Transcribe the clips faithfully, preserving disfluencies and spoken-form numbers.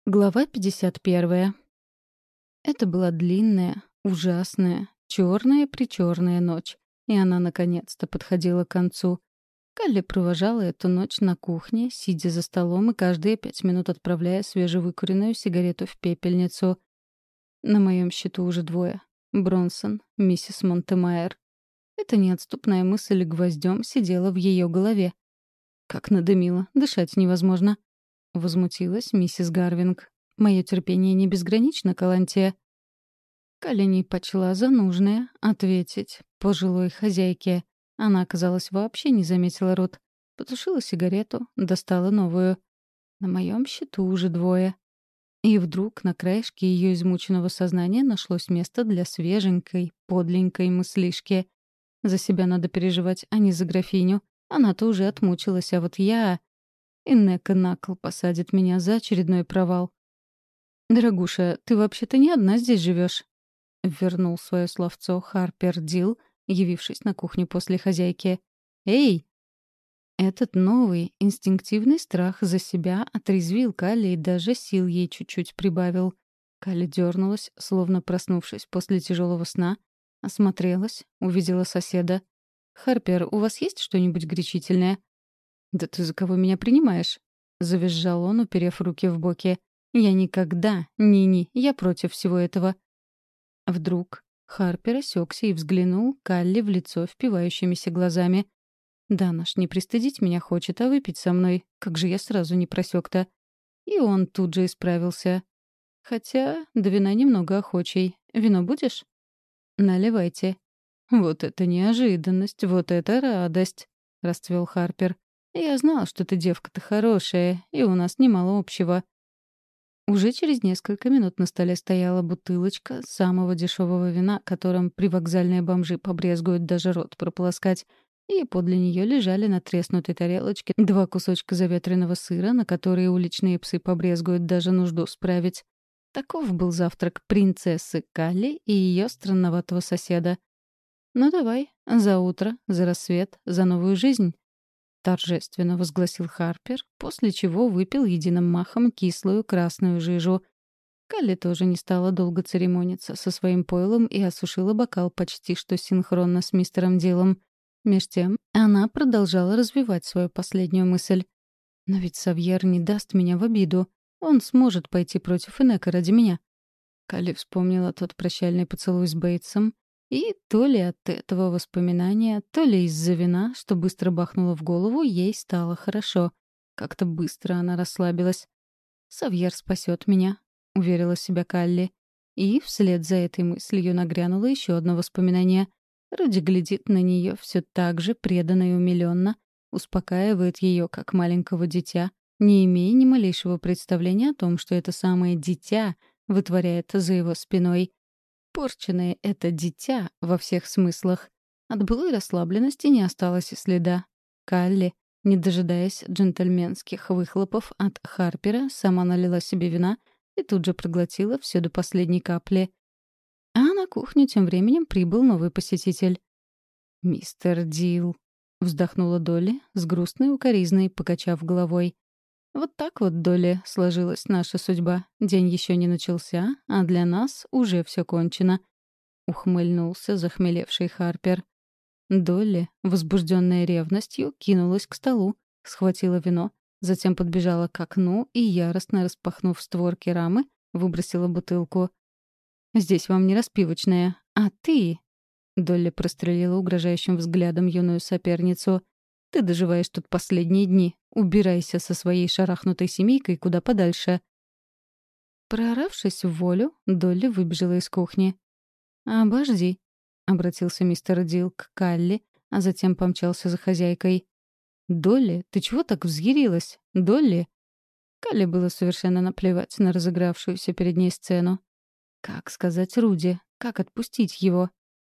Глава пятьдесят первая. Это была длинная, ужасная, черная-причерная ночь, и она наконец-то подходила к концу. Калли провожала эту ночь на кухне, сидя за столом и каждые пять минут отправляя свежевыкуренную сигарету в пепельницу. На моем счету уже двое. Бронсон, миссис Монтемайер. Эта неотступная мысль гвоздем сидела в ее голове. Как надымило, дышать невозможно. Возмутилась миссис Гарвинг. «Мое терпение не безгранично, Калантия». Калини почла за нужное ответить пожилой хозяйке. Она, казалось, вообще не заметила рот. Потушила сигарету, достала новую. На моем счету уже двое. И вдруг на краешке ее измученного сознания нашлось место для свеженькой, подленькой мыслишки. За себя надо переживать, а не за графиню. Она-то уже отмучилась, а вот я... И Нека на кол посадит меня за очередной провал. «Дорогуша, ты вообще-то не одна здесь живешь», — вернул свое словцо Харпер Дил, явившись на кухню после хозяйки. «Эй!» Этот новый, инстинктивный страх за себя отрезвил Калли и даже сил ей чуть-чуть прибавил. Калли дернулась, словно проснувшись после тяжелого сна, осмотрелась, увидела соседа. «Харпер, у вас есть что-нибудь горячительное?» «Да ты за кого меня принимаешь?» — завизжал он, уперев руки в боки. «Я никогда, ни-ни, я против всего этого». Вдруг Харпер осекся и взглянул Калли в лицо впивающимися глазами. «Да наш не пристыдить меня хочет, а выпить со мной. Как же я сразу не просек-то?» И он тут же исправился. «Хотя до вина немного охочий. Вино будешь?» «Наливайте». «Вот это неожиданность, вот это радость!» — расцвел Харпер. «Я знал, что ты девка-то хорошая, и у нас немало общего». Уже через несколько минут на столе стояла бутылочка самого дешевого вина, которым привокзальные бомжи побрезгуют даже рот прополоскать, и подле нее лежали на треснутой тарелочке два кусочка заветренного сыра, на которые уличные псы побрезгуют даже нужду справить. Таков был завтрак принцессы Калли и ее странноватого соседа. «Ну давай, за утро, за рассвет, за новую жизнь», — торжественно возгласил Харпер, после чего выпил единым махом кислую красную жижу. Калли тоже не стала долго церемониться со своим пойлом и осушила бокал почти что синхронно с мистером Дилом. Меж тем она продолжала развивать свою последнюю мысль. «Но ведь Савьер не даст меня в обиду. Он сможет пойти против Инека ради меня». Калли вспомнила тот прощальный поцелуй с Бейтсом, и то ли от этого воспоминания, то ли из-за вина, что быстро бахнуло в голову, ей стало хорошо. Как-то быстро она расслабилась. «Савьер спасет меня», — уверила себя Калли. И вслед за этой мыслью нагрянуло еще одно воспоминание. Руди глядит на нее все так же преданно и умиленно, успокаивает ее, как маленького дитя, не имея ни малейшего представления о том, что это самое дитя вытворяет за его спиной. Порченное это дитя во всех смыслах. От былой расслабленности не осталось и следа. Калли, не дожидаясь джентльменских выхлопов от Харпера, сама налила себе вина и тут же проглотила все до последней капли. А на кухню тем временем прибыл новый посетитель. «Мистер Дил», — вздохнула Долли с грустной укоризной, покачав головой. «Вот так вот, Долли, сложилась наша судьба. День еще не начался, а для нас уже все кончено», — ухмыльнулся захмелевший Харпер. Долли, возбужденная ревностью, кинулась к столу, схватила вино, затем подбежала к окну и, яростно распахнув створки рамы, выбросила бутылку. «Здесь вам не распивочная, а ты...» Долли прострелила угрожающим взглядом юную соперницу. «Ты доживаешь тут последние дни. Убирайся со своей шарахнутой семейкой куда подальше». Прооравшись в волю, Долли выбежала из кухни. «Обожди», — обратился мистер Дил к Калли, а затем помчался за хозяйкой. «Долли, ты чего так взъярилась? Долли?» Калли было совершенно наплевать на разыгравшуюся перед ней сцену. Как сказать Руди? Как отпустить его?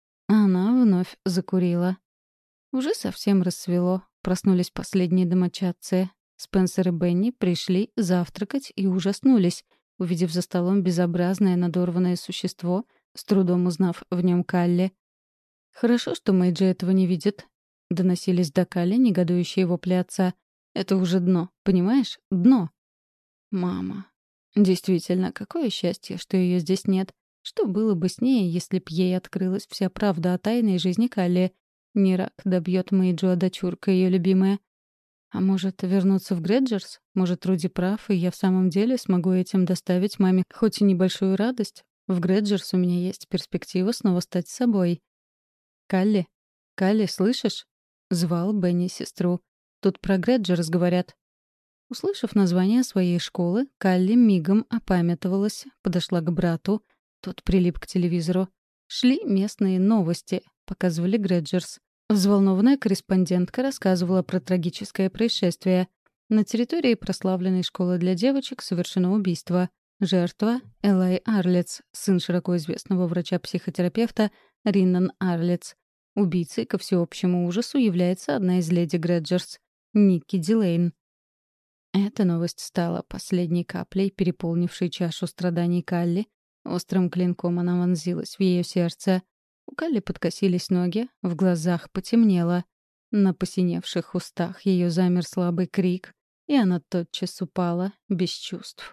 Она вновь закурила. Уже совсем рассвело. Проснулись последние домочадцы. Спенсер и Бенни пришли завтракать и ужаснулись, увидев за столом безобразное надорванное существо, с трудом узнав в нем Калли. «Хорошо, что Мэйджи этого не видит», — доносились до Калли негодующие вопли отца. «Это уже дно, понимаешь? Дно!» «Мама! Действительно, какое счастье, что ее здесь нет. Что было бы с ней, если б ей открылась вся правда о тайной жизни Калли? Не рак добьет Мэйджу, а дочурка ее любимая. А может, вернуться в Грэджерс? Может, Руди прав, и я в самом деле смогу этим доставить маме хоть и небольшую радость? В Грэджерс у меня есть перспектива снова стать собой. «Калли? Калли, слышишь?» — звал Бенни сестру. «Тут про Грэджерс говорят». Услышав название своей школы, Калли мигом опамятовалась, подошла к брату. Тот прилип к телевизору. Шли местные новости, показывали Грэджерс. Взволнованная корреспондентка рассказывала про трагическое происшествие. На территории прославленной школы для девочек совершено убийство. Жертва — Элай Арлетс, сын широко известного врача-психотерапевта Риннан Арлетс. Убийцей, ко всеобщему ужасу, является одна из леди Грэджерс — Никки Дилейн. Эта новость стала последней каплей, переполнившей чашу страданий Калли. Острым клинком она вонзилась в ее сердце. У Калли подкосились ноги, в глазах потемнело. На посиневших устах ее замер слабый крик, и она тотчас упала, без чувств.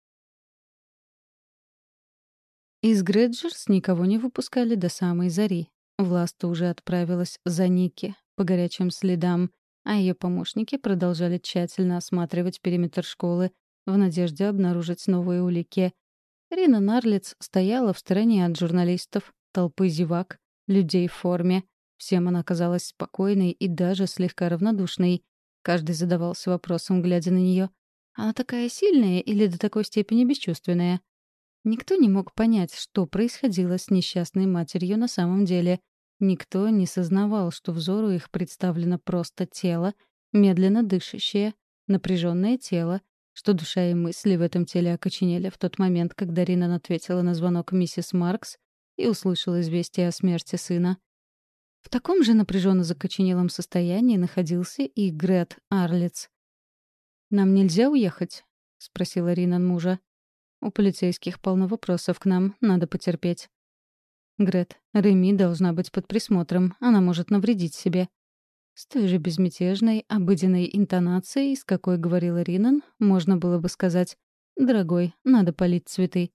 Из Грэджерс никого не выпускали до самой зари. Власта уже отправилась за Никки по горячим следам, а ее помощники продолжали тщательно осматривать периметр школы в надежде обнаружить новые улики. Рина Нарлиц стояла в стороне от журналистов, толпы зевак, людей в форме. Всем она казалась спокойной и даже слегка равнодушной. Каждый задавался вопросом, глядя на нее. Она такая сильная или до такой степени бесчувственная? Никто не мог понять, что происходило с несчастной матерью на самом деле. Никто не сознавал, что взору их представлено просто тело, медленно дышащее, напряженное тело, что душа и мысли в этом теле окоченели в тот момент, когда Ринан ответила на звонок миссис Маркс и услышала известие о смерти сына. В таком же напряженно закоченелом состоянии находился и Грэт Арлетс. «Нам нельзя уехать?» — спросила Ринан мужа. «У полицейских полно вопросов к нам, надо потерпеть». «Грэт, Реми должна быть под присмотром, она может навредить себе». С той же безмятежной, обыденной интонацией, с какой говорила Ринан, можно было бы сказать: «Дорогой, надо полить цветы».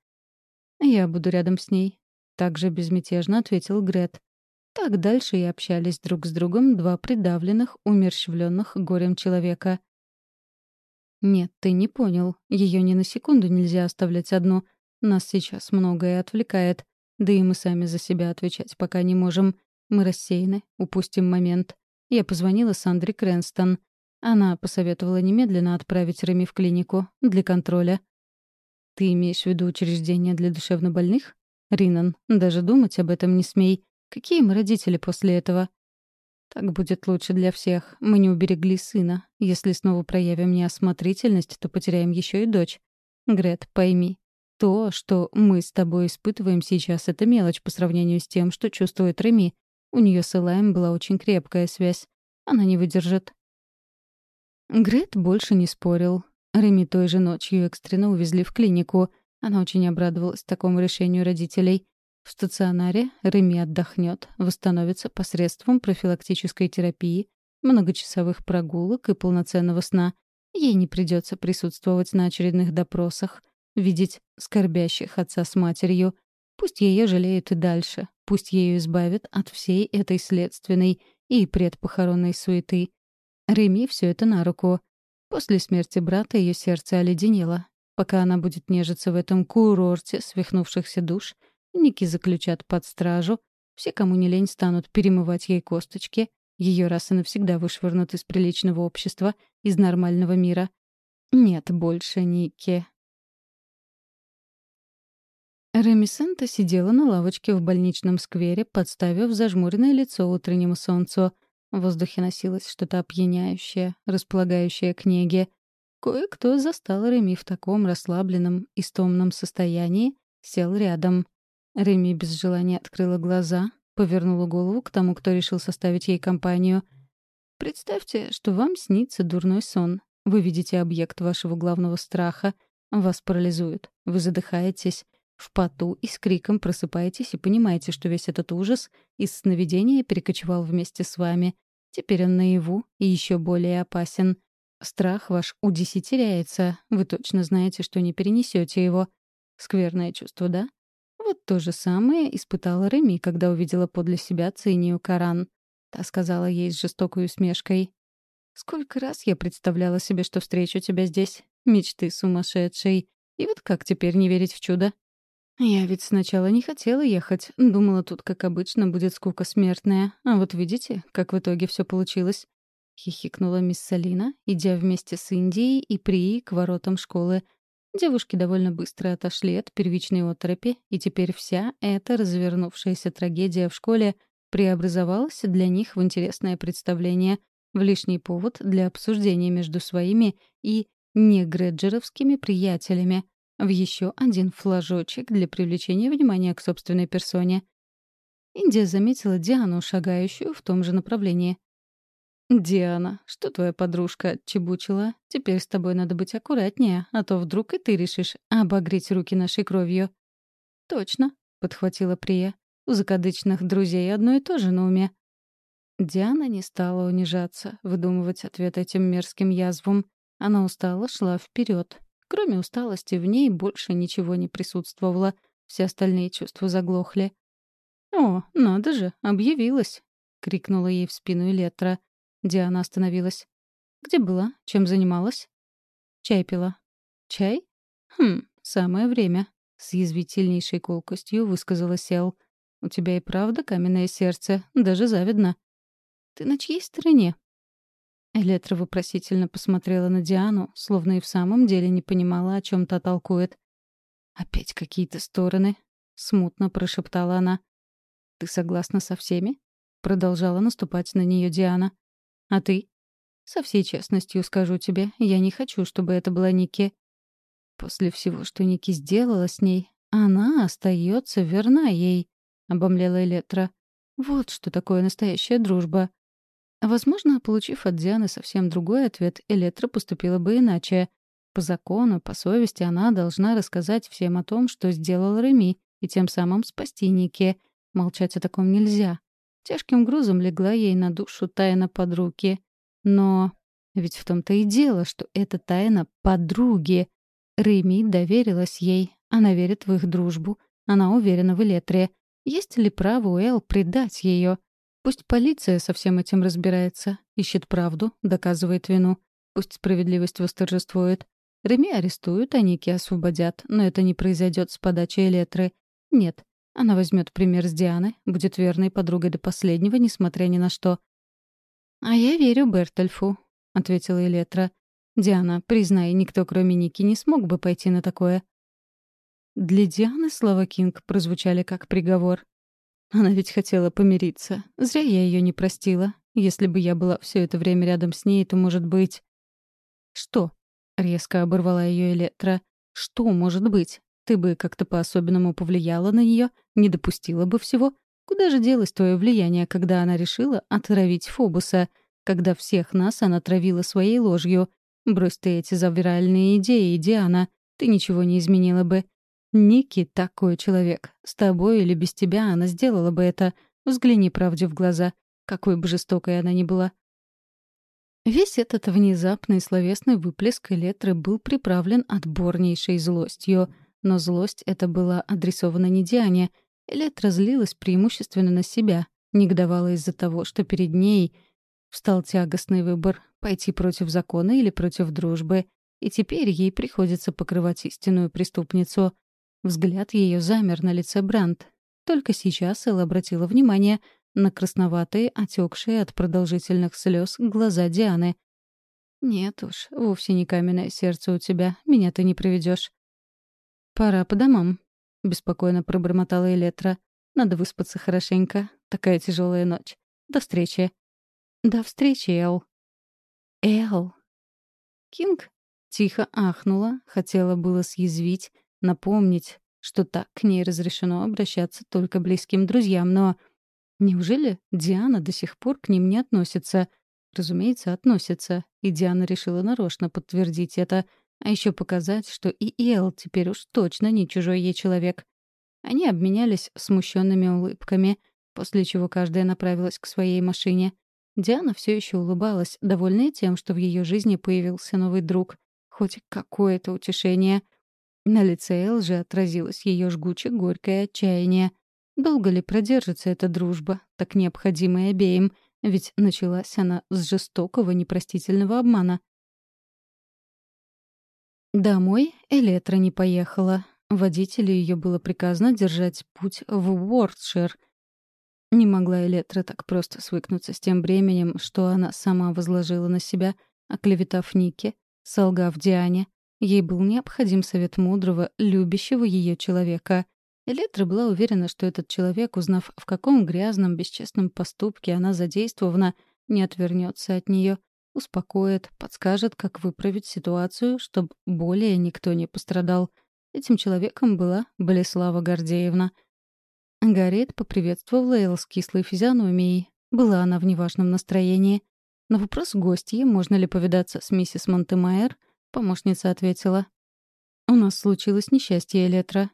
«Я буду рядом с ней», — также безмятежно ответил Грэт. Так дальше и общались друг с другом два придавленных, умерщвленных горем человека. «Нет, ты не понял. Ее ни на секунду нельзя оставлять одну. Нас сейчас многое отвлекает. Да и мы сами за себя отвечать пока не можем. Мы рассеяны, упустим момент. Я позвонила Сандре Крэнстон. Она посоветовала немедленно отправить Реми в клинику для контроля». «Ты имеешь в виду учреждение для душевнобольных? Ринан, даже думать об этом не смей. Какие мы родители после этого?» «Так будет лучше для всех. Мы не уберегли сына. Если снова проявим неосмотрительность, то потеряем еще и дочь. Грет, пойми, то, что мы с тобой испытываем сейчас, — это мелочь по сравнению с тем, что чувствует Реми. У нее с Элаем была очень крепкая связь. Она не выдержит». Грет больше не спорил. Реми той же ночью экстренно увезли в клинику. Она очень обрадовалась такому решению родителей. В стационаре Реми отдохнет, восстановится посредством профилактической терапии, многочасовых прогулок и полноценного сна. Ей не придется присутствовать на очередных допросах, видеть скорбящих отца с матерью. Пусть ее жалеют и дальше, пусть ею избавят от всей этой следственной и предпохоронной суеты. Реми все это на руку. После смерти брата ее сердце оледенело. Пока она будет нежиться в этом курорте свихнувшихся душ, Ники заключат под стражу, все, кому не лень, станут перемывать ей косточки, ее раз и навсегда вышвырнут из приличного общества, из нормального мира. Нет больше Ники. Реми Сента сидела на лавочке в больничном сквере, подставив зажмуренное лицо утреннему солнцу. В воздухе носилось что-то опьяняющее, располагающее к неге. Кое-кто застал Реми в таком расслабленном, истомном состоянии, сел рядом. Реми без желания открыла глаза, повернула голову к тому, кто решил составить ей компанию. «Представьте, что вам снится дурной сон. Вы видите объект вашего главного страха. Вас парализует. Вы задыхаетесь. В поту и с криком просыпаетесь и понимаете, что весь этот ужас из сновидения перекочевал вместе с вами. Теперь он наяву и еще более опасен. Страх ваш удесятеряется. Вы точно знаете, что не перенесете его. Скверное чувство, да? Вот то же самое испытала Реми, когда увидела подле себя Цинию Каран. Та сказала ей с жестокой усмешкой: «Сколько раз я представляла себе, что встречу тебя здесь. Мечты сумасшедшей. И вот как теперь не верить в чудо?» Я ведь сначала не хотела ехать. Думала, тут, как обычно, будет скука смертная. А вот видите, как в итоге все получилось. Хихикнула мисс Салина, идя вместе с Индией и Прией к воротам школы. Девушки довольно быстро отошли от первичной оторопи, и теперь вся эта развернувшаяся трагедия в школе преобразовалась для них в интересное представление, в лишний повод для обсуждения между своими и негреджеровскими приятелями, в еще один флажочек для привлечения внимания к собственной персоне. Индия заметила Диану, шагающую в том же направлении. «Диана, что твоя подружка отчебучила? Теперь с тобой надо быть аккуратнее, а то вдруг и ты решишь обогреть руки нашей кровью». «Точно», — подхватила Прия. «У закадычных друзей одно и то же на уме». Диана не стала унижаться, выдумывать ответ этим мерзким язвам. Она устало шла вперед. Кроме усталости, в ней больше ничего не присутствовало. Все остальные чувства заглохли. «О, надо же, объявилась!» — крикнула ей в спину Электра. Диана остановилась. «Где была? Чем занималась?» «Чай пила». «Чай? Хм, самое время», — с язвительнейшей колкостью высказала Сел. «У тебя и правда каменное сердце, даже завидно». «Ты на чьей стороне?» Электра вопросительно посмотрела на Диану, словно и в самом деле не понимала, о чем та толкует. «Опять какие-то стороны», — смутно прошептала она. «Ты согласна со всеми?» — продолжала наступать на нее Диана. «А ты?» «Со всей честностью скажу тебе, я не хочу, чтобы это была Ники». «После всего, что Ники сделала с ней, она остается верна ей», — обомлела Электра. «Вот что такое настоящая дружба». Возможно, получив от Дианы совсем другой ответ, Электра поступила бы иначе. По закону, по совести она должна рассказать всем о том, что сделал Реми, и тем самым спасти Ники. Молчать о таком нельзя. Тяжким грузом легла ей на душу тайна подруги. Но ведь в том-то и дело, что это тайна подруги. Реми доверилась ей. Она верит в их дружбу. Она уверена в Электре. Есть ли право у Эл предать ее? Пусть полиция со всем этим разбирается, ищет правду, доказывает вину. Пусть справедливость восторжествует. Реми арестуют, а Ники освободят, но это не произойдет с подачи Элетры. Нет, она возьмет пример с Дианы, будет верной подругой до последнего, несмотря ни на что. «А я верю Бертольфу», — ответила Элетра. «Диана, признай, никто, кроме Ники, не смог бы пойти на такое». Для Дианы слова Кинг прозвучали как приговор. Она ведь хотела помириться. Зря я ее не простила. Если бы я была все это время рядом с ней, то, может быть... «Что?» — резко оборвала ее Электра. «Что может быть? Ты бы как-то по-особенному повлияла на нее, не допустила бы всего. Куда же делось твое влияние, когда она решила отравить Фобуса, когда всех нас она травила своей ложью? Брось ты эти завиральные идеи, Диана. Ты ничего не изменила бы. Ники такой человек. С тобой или без тебя она сделала бы это. Взгляни правде в глаза. Какой бы жестокой она ни была». Весь этот внезапный словесный выплеск Элетры был приправлен отборнейшей злостью. Но злость эта была адресована не Диане. Элетра злилась преимущественно на себя. Негодовала из-за того, что перед ней встал тягостный выбор — пойти против закона или против дружбы. И теперь ей приходится покрывать истинную преступницу. Взгляд ее замер на лице Брандт. Только сейчас Эл обратила внимание на красноватые, отекшие от продолжительных слез глаза Дианы. «Нет уж, вовсе не каменное сердце у тебя, меня ты не проведешь. «Пора по домам», — беспокойно пробормотала Элетра. «Надо выспаться хорошенько. Такая тяжелая ночь. До встречи». «До встречи, Эл». «Эл». Кинг тихо ахнула, хотела было съязвить, напомнить, что так к ней разрешено обращаться только близким друзьям, но... Неужели Диана до сих пор к ним не относится? Разумеется, относится, и Диана решила нарочно подтвердить это, а еще показать, что и Эл теперь уж точно не чужой ей человек. Они обменялись смущенными улыбками, после чего каждая направилась к своей машине. Диана все еще улыбалась, довольная тем, что в ее жизни появился новый друг. Хоть какое-то утешение. На лице Эл же отразилось ее жгуче горькое отчаяние. Долго ли продержится эта дружба, так необходимая обеим? Ведь началась она с жестокого, непростительного обмана. Домой Элетра не поехала. Водителю ее было приказано держать путь в Уортшир. Не могла Элетра так просто свыкнуться с тем бременем, что она сама возложила на себя, оклеветав Нике, солгав Диане. Ей был необходим совет мудрого, любящего ее человека. Элетра была уверена, что этот человек, узнав, в каком грязном, бесчестном поступке она задействована, не отвернется от нее, успокоит, подскажет, как выправить ситуацию, чтобы более никто не пострадал. Этим человеком была Болеслава Гордеевна. Гарриет поприветствовала Эл с кислой физиономией. Была она в неважном настроении. На вопрос гостьи, можно ли повидаться с миссис Монтемайер, помощница ответила: «У нас случилось несчастье, Элетра».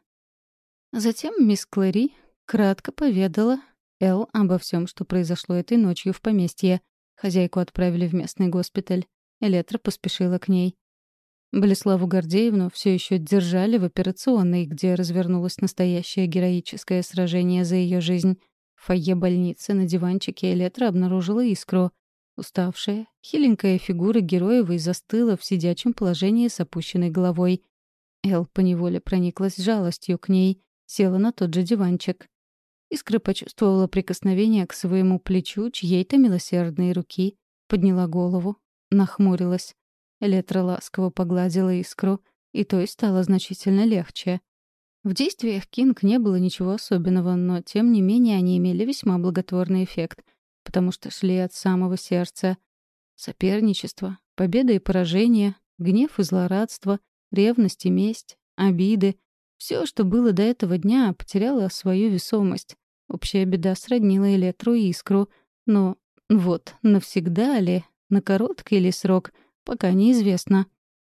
Затем мисс Клэри кратко поведала Эл обо всем, что произошло этой ночью в поместье. Хозяйку отправили в местный госпиталь. Элетра поспешила к ней. Болеславу Гордеевну все еще держали в операционной, где развернулось настоящее героическое сражение за ее жизнь. В фойе больницы на диванчике Элетра обнаружила Искру. Уставшая, хиленькая фигура Героевой застыла в сидячем положении с опущенной головой. Эл поневоле прониклась жалостью к ней, села на тот же диванчик. Искра почувствовала прикосновение к своему плечу чьей-то милосердной руки, подняла голову, нахмурилась. Элетра ласково погладила Искру, и той стало значительно легче. В действиях Кинг не было ничего особенного, но тем не менее они имели весьма благотворный эффект, потому что шли от самого сердца. Соперничество, победа и поражение, гнев и злорадство, ревность и месть, обиды — все, что было до этого дня, потеряло свою весомость. Общая беда сроднила Элетру и Искру, но вот навсегда ли, на короткий ли срок — пока неизвестно.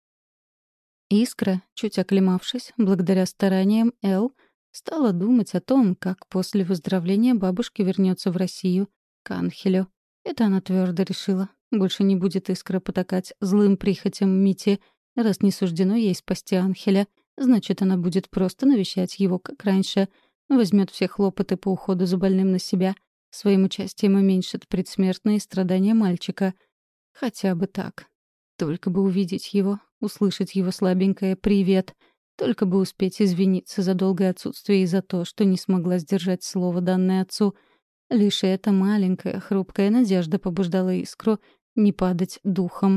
Искра, чуть оклемавшись, благодаря стараниям Эл, стала думать о том, как после выздоровления бабушки вернется в Россию, к Анхелю. Это она твердо решила. Больше не будет Искра потакать злым прихотям Мити. Раз не суждено ей спасти Анхеля, значит, она будет просто навещать его, как раньше. Возьмет все хлопоты по уходу за больным на себя. Своим участием уменьшит предсмертные страдания мальчика. Хотя бы так. Только бы увидеть его, услышать его слабенькое «привет», только бы успеть извиниться за долгое отсутствие и за то, что не смогла сдержать слово, данное отцу. Лишь эта маленькая, хрупкая надежда побуждала Искру не падать духом.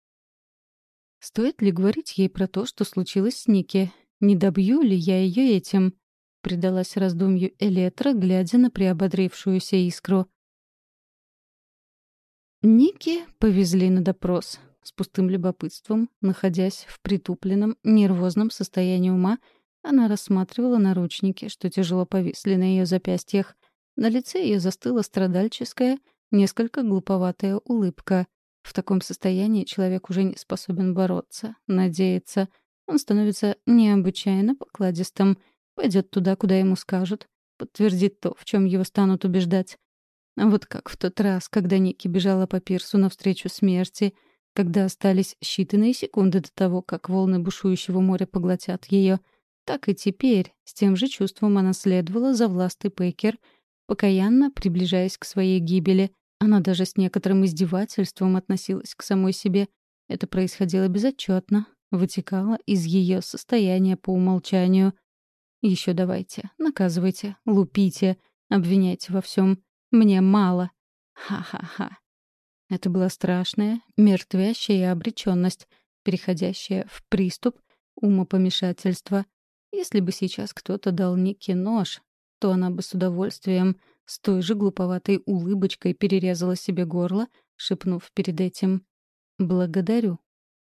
Стоит ли говорить ей про то, что случилось с Ники? Не добью ли я ее этим? Предалась раздумью Элетра, глядя на приободрившуюся Искру. Ники повезли на допрос. С пустым любопытством, находясь в притупленном, нервозном состоянии ума, она рассматривала наручники, что тяжело повисли на ее запястьях. На лице ее застыла страдальческая, несколько глуповатая улыбка. В таком состоянии человек уже не способен бороться, надеяться. Он становится необычайно покладистым, пойдет туда, куда ему скажут, подтвердит то, в чем его станут убеждать. А вот как в тот раз, когда Ники бежала по пирсу навстречу смерти — когда остались считанные секунды до того, как волны бушующего моря поглотят ее, так и теперь с тем же чувством она следовала за Властой Пекер, покаянно приближаясь к своей гибели. Она даже с некоторым издевательством относилась к самой себе. Это происходило безотчетно, вытекало из ее состояния по умолчанию. Еще давайте, наказывайте, лупите, обвиняйте во всем. Мне мало. Ха-ха-ха. Это была страшная, мертвящая обречённость, переходящая в приступ умопомешательства. Если бы сейчас кто-то дал Нике нож, то она бы с удовольствием, с той же глуповатой улыбочкой перерезала себе горло, шепнув перед этим: «Благодарю».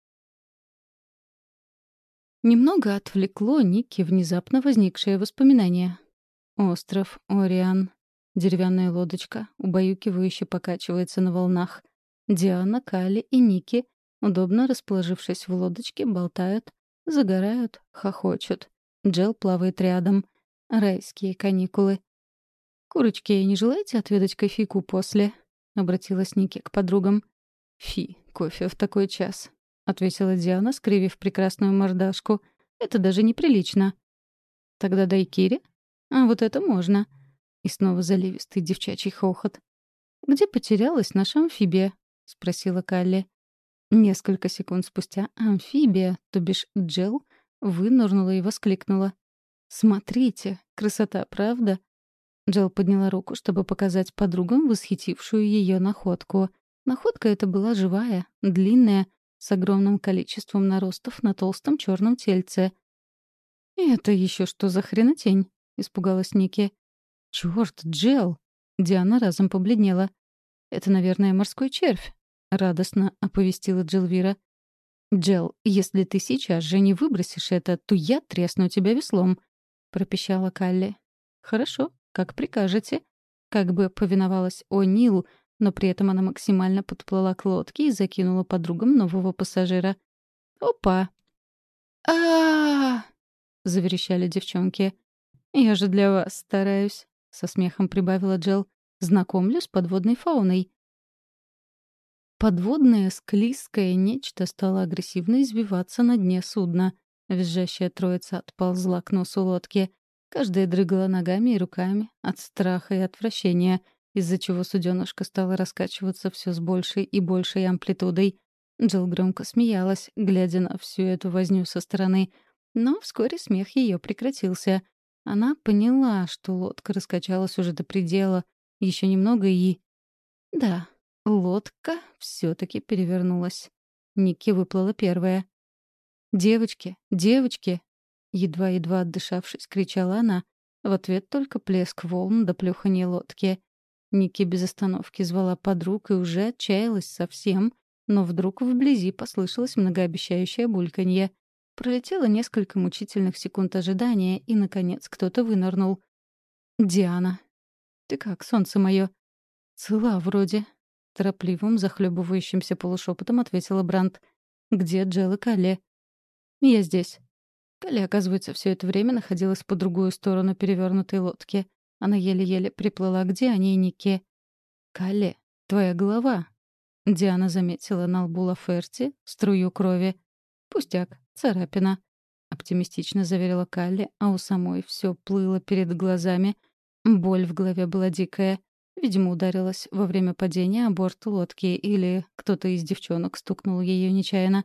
Немного отвлекло Нике внезапно возникшее воспоминание. Остров Ориан. Деревянная лодочка, убаюкивающе покачивается на волнах. Диана, Калли и Ники, удобно расположившись в лодочке, болтают, загорают, хохочут. Джел плавает рядом. Райские каникулы. «Курочки, не желаете отведать кофейку после?» — обратилась Ники к подругам. «Фи, кофе в такой час», — ответила Диана, скривив прекрасную мордашку. «Это даже неприлично». «Тогда дай Кире?» «А вот это можно». И снова заливистый девчачий хохот. «Где потерялась наша амфибия?» — спросила Калли. Несколько секунд спустя амфибия, то бишь Джел, вынырнула и воскликнула. «Смотрите, красота, правда?» Джел подняла руку, чтобы показать подругам восхитившую ее находку. Находка эта была живая, длинная, с огромным количеством наростов на толстом черном тельце. «Это еще что за хренотень?» — испугалась Ники. «Черт, Джел!» Диана разом побледнела. «Это, наверное, морской червь», — радостно оповестила Джилвира. «Джел, если ты сейчас же не выбросишь это, то я тресну тебя веслом», — пропищала Калли. «Хорошо, как прикажете». Как бы повиновалась О'Нил, но при этом она максимально подплыла к лодке и закинула подругам нового пассажира. «Опа!» а заверещали девчонки. «Я же для вас стараюсь», — со смехом прибавила Джел. «Знакомлю с подводной фауной». Подводное склизкое нечто стало агрессивно извиваться на дне судна. Визжащая троица отползла к носу лодки. Каждая дрыгала ногами и руками от страха и отвращения, из-за чего суденышко стало раскачиваться все с большей и большей амплитудой. Джилл громко смеялась, глядя на всю эту возню со стороны. Но вскоре смех ее прекратился. Она поняла, что лодка раскачалась уже до предела. Еще немного и... Да, лодка все-таки перевернулась. Ники выплыла первая. «Девочки, девочки!» Едва-едва отдышавшись, кричала она. В ответ только плеск волн до плюханья лодки. Ники без остановки звала подруг и уже отчаялась совсем, но вдруг вблизи послышалось многообещающее бульканье. Пролетело несколько мучительных секунд ожидания, и, наконец, кто-то вынырнул. «Диана, ты как, солнце мое?» «Цела вроде», — торопливым, захлебывающимся полушепотом ответила Брандт. «Где Джел и Калли?» «Я здесь». Калли, оказывается, все это время находилась по другую сторону перевернутой лодки. Она еле-еле приплыла к Диане и Нике. «Калли, твоя голова!» Диана заметила на лбу Лаферти струю крови. «Пустяк, царапина», — оптимистично заверила Калли, а у самой все плыло перед глазами. Боль в голове была дикая. Видимо, ударилась во время падения о борт лодки, или кто-то из девчонок стукнул ее нечаянно.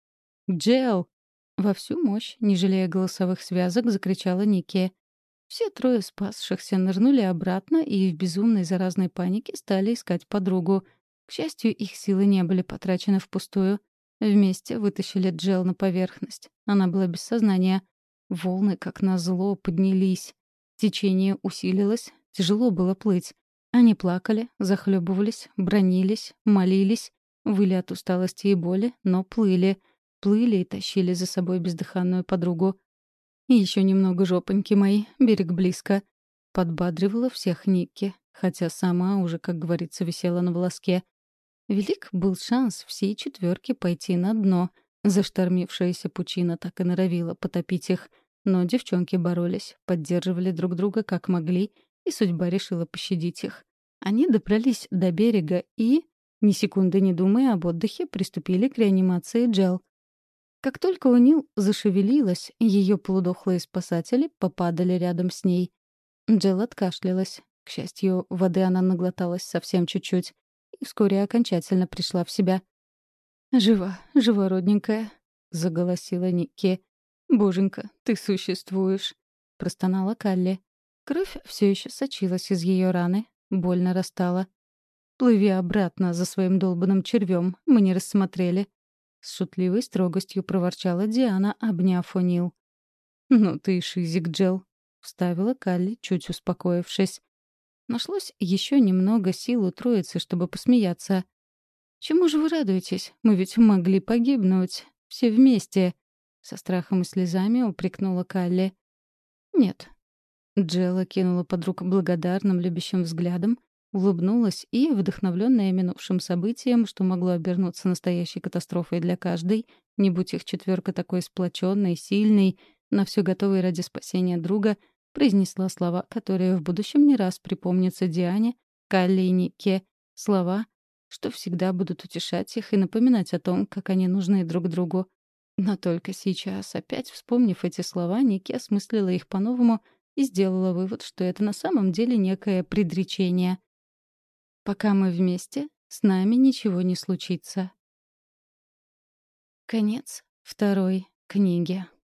«Джел!» Во всю мощь, не жалея голосовых связок, закричала Ники. Все трое спасшихся нырнули обратно и в безумной заразной панике стали искать подругу. К счастью, их силы не были потрачены впустую. Вместе вытащили Джел на поверхность. Она была без сознания. Волны, как назло, поднялись. Течение усилилось, тяжело было плыть. Они плакали, захлебывались, бранились, молились, выли от усталости и боли, но плыли. Плыли и тащили за собой бездыханную подругу. И еще немного, жопоньки мои, берег близко. Подбадривала всех Никки, хотя сама уже, как говорится, висела на волоске. Велик был шанс всей четверки пойти на дно. Заштормившаяся пучина так и норовила потопить их. Но девчонки боролись, поддерживали друг друга как могли, и судьба решила пощадить их. Они добрались до берега и, ни секунды не думая об отдыхе, приступили к реанимации Джел. Как только О'Нил зашевелилась, ее полудохлые спасатели попадали рядом с ней. Джел откашлялась. К счастью, воды она наглоталась совсем чуть-чуть и вскоре окончательно пришла в себя. «Жива, жива, родненькая», — заголосила Никки. «Боженька, ты существуешь», — простонала Калли. Кровь все еще сочилась из ее раны, боль нарастала. «Плыви обратно за своим долбанным червем, мы не рассмотрели», — с шутливой строгостью проворчала Диана, обняв О'Нил. «Ну ты и шизик, Джел», — вставила Калли, чуть успокоившись. Нашлось еще немного сил у троицы, чтобы посмеяться. «Чему же вы радуетесь? Мы ведь могли погибнуть. Все вместе», — со страхом и слезами упрекнула Калли. «Нет». Джелла кинула подруг благодарным, любящим взглядом, улыбнулась и, вдохновленная минувшим событием, что могло обернуться настоящей катастрофой для каждой, не будь их четверка такой сплоченной, сильной, на все готовой ради спасения друга, произнесла слова, которые в будущем не раз припомнятся Диане, Калли и Нике, Слова, что всегда будут утешать их и напоминать о том, как они нужны друг другу. Но только сейчас, опять вспомнив эти слова, Ники осмыслила их по-новому и сделала вывод, что это на самом деле некое предречение. «Пока мы вместе, с нами ничего не случится». Конец второй книги.